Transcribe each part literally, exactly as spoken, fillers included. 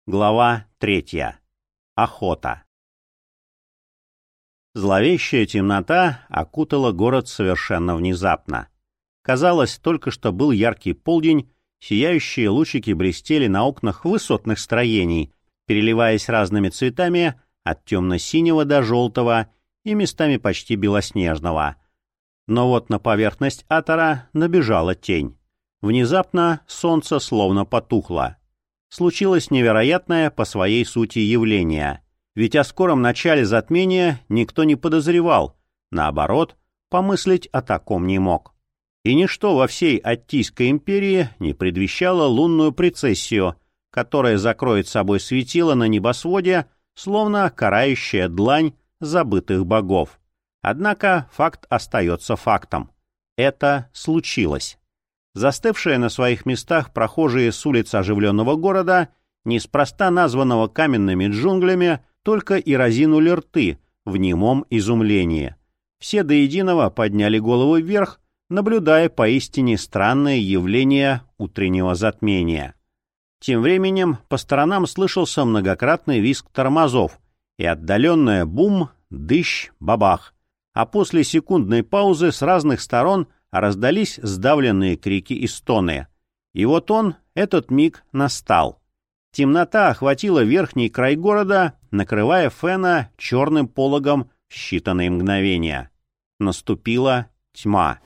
Глава третья. Охота. Зловещая темнота окутала город совершенно внезапно. Казалось, только что был яркий полдень, сияющие лучики блестели на окнах высотных строений, переливаясь разными цветами от темно-синего до желтого и местами почти белоснежного. Но вот на поверхность атора набежала тень. Внезапно солнце словно потухло. Случилось невероятное по своей сути явление. Ведь о скором начале затмения никто не подозревал, наоборот, помыслить о таком не мог. И ничто во всей Аттийской империи не предвещало лунную прецессию, которая закроет собой светило на небосводе, словно карающая длань забытых богов. Однако факт остается фактом. Это случилось. Застывшие на своих местах прохожие с улиц оживленного города, неспроста названного каменными джунглями, только и разинули рты в немом изумлении. Все до единого подняли головы вверх, наблюдая поистине странное явление утреннего затмения. Тем временем по сторонам слышался многократный визг тормозов и отдаленное бум, дыщ, бабах, а после секундной паузы с разных сторон раздались сдавленные крики и стоны. И вот он, этот миг, настал. Темнота охватила верхний край города, накрывая Фена черным пологом в считанные мгновения. Наступила тьма.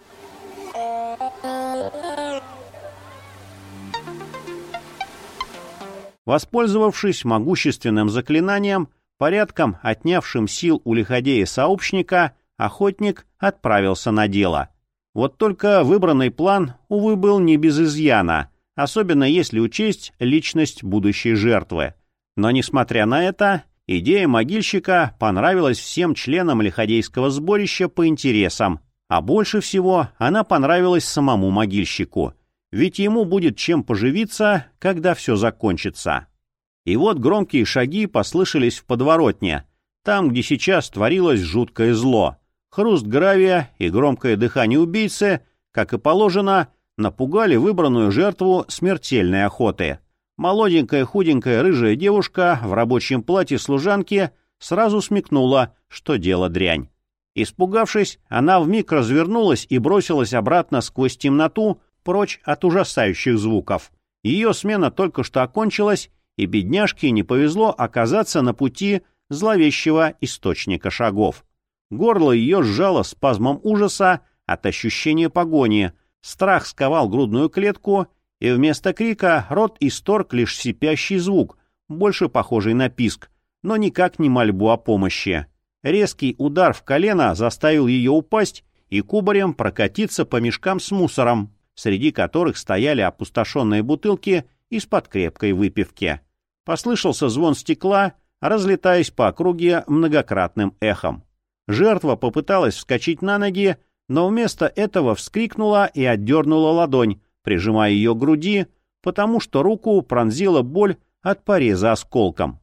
Воспользовавшись могущественным заклинанием, порядком отнявшим сил у лиходея-сообщника, охотник отправился на дело. Вот только выбранный план, увы, был не без изъяна, особенно если учесть личность будущей жертвы. Но, несмотря на это, идея могильщика понравилась всем членам лиходейского сборища по интересам, а больше всего она понравилась самому могильщику, ведь ему будет чем поживиться, когда все закончится. И вот громкие шаги послышались в подворотне, там, где сейчас творилось жуткое зло. Хруст гравия и громкое дыхание убийцы, как и положено, напугали выбранную жертву смертельной охоты. Молоденькая худенькая рыжая девушка в рабочем платье служанки сразу смекнула, что дело дрянь. Испугавшись, она вмиг развернулась и бросилась обратно сквозь темноту, прочь от ужасающих звуков. Ее смена только что окончилась, и бедняжке не повезло оказаться на пути зловещего источника шагов. Горло ее сжало спазмом ужаса от ощущения погони, страх сковал грудную клетку, и вместо крика рот исторг лишь сипящий звук, больше похожий на писк, но никак не мольбу о помощи. Резкий удар в колено заставил ее упасть и кубарем прокатиться по мешкам с мусором, среди которых стояли опустошенные бутылки из-под крепкой выпивки. Послышался звон стекла, разлетаясь по округе многократным эхом. Жертва попыталась вскочить на ноги, но вместо этого вскрикнула и отдернула ладонь, прижимая ее к груди, потому что руку пронзила боль от пореза осколком.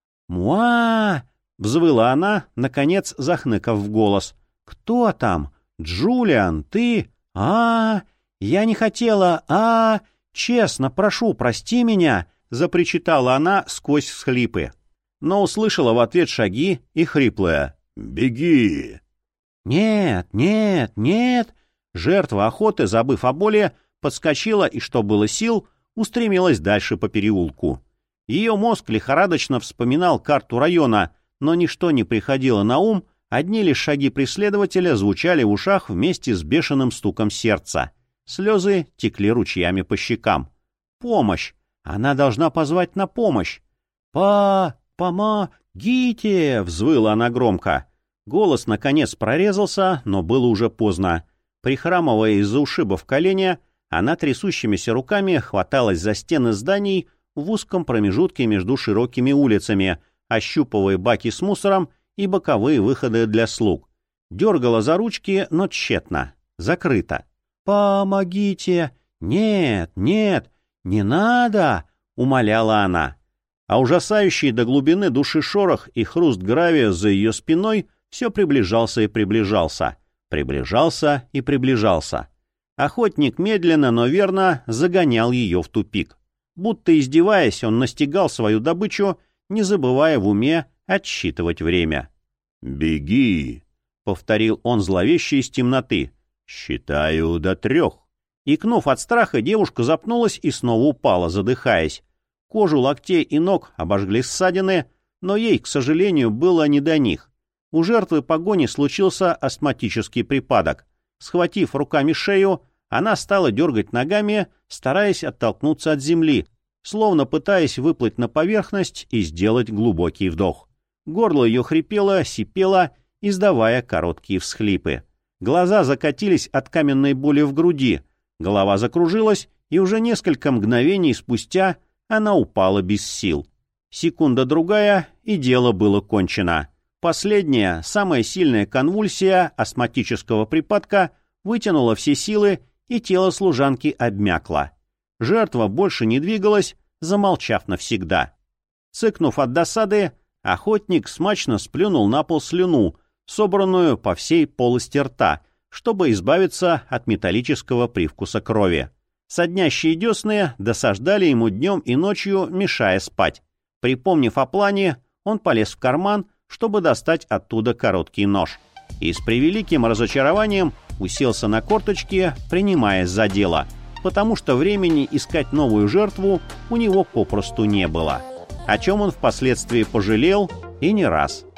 «Муа!» — взвыла она, наконец захныкав в голос. «Кто там? Джулиан, ты? а Я не хотела! а Честно, прошу, прости меня!» — запричитала она сквозь всхлипы. Но услышала в ответ шаги и хриплое «Беги!» «Нет, нет, нет!» Жертва охоты, забыв о боли, подскочила и, что было сил, устремилась дальше по переулку. Ее мозг лихорадочно вспоминал карту района, но ничто не приходило на ум, одни лишь шаги преследователя звучали в ушах вместе с бешеным стуком сердца. Слезы текли ручьями по щекам. «Помощь! Она должна позвать на помощь!» «Па... помогите!» — взвыла она громко. Голос, наконец, прорезался, но было уже поздно. Прихрамывая из-за ушиба в колене, она трясущимися руками хваталась за стены зданий в узком промежутке между широкими улицами, ощупывая баки с мусором и боковые выходы для слуг. Дергала за ручки, но тщетно. Закрыто. «Помогите! Нет, нет, не надо!» — умоляла она. А ужасающий до глубины души шорох и хруст гравия за ее спиной все приближался и приближался, приближался и приближался. Охотник медленно, но верно загонял ее в тупик. Будто издеваясь, он настигал свою добычу, не забывая в уме отсчитывать время. «Беги!» — повторил он зловеще из темноты. «Считаю до трех». Икнув от страха, девушка запнулась и снова упала, задыхаясь. Кожу локтей и ног обожгли ссадины, но ей, к сожалению, было не до них. У жертвы погони случился астматический припадок. Схватив руками шею, она стала дергать ногами, стараясь оттолкнуться от земли, словно пытаясь выплыть на поверхность и сделать глубокий вдох. Горло ее хрипело, сипело, издавая короткие всхлипы. Глаза закатились от каменной боли в груди, голова закружилась, и уже несколько мгновений спустя она упала без сил. Секунда-другая, и дело было кончено. Последняя, самая сильная конвульсия астматического припадка вытянула все силы, и тело служанки обмякло. Жертва больше не двигалась, замолчав навсегда. Цыкнув от досады, охотник смачно сплюнул на пол слюну, собранную по всей полости рта, чтобы избавиться от металлического привкуса крови. Соднящие десны досаждали ему днем и ночью, мешая спать. Припомнив о плане, он полез в карман, чтобы достать оттуда короткий нож. И с превеликим разочарованием уселся на корточки, принимаясь за дело, потому что времени искать новую жертву у него попросту не было, о чем он впоследствии пожалел и не раз.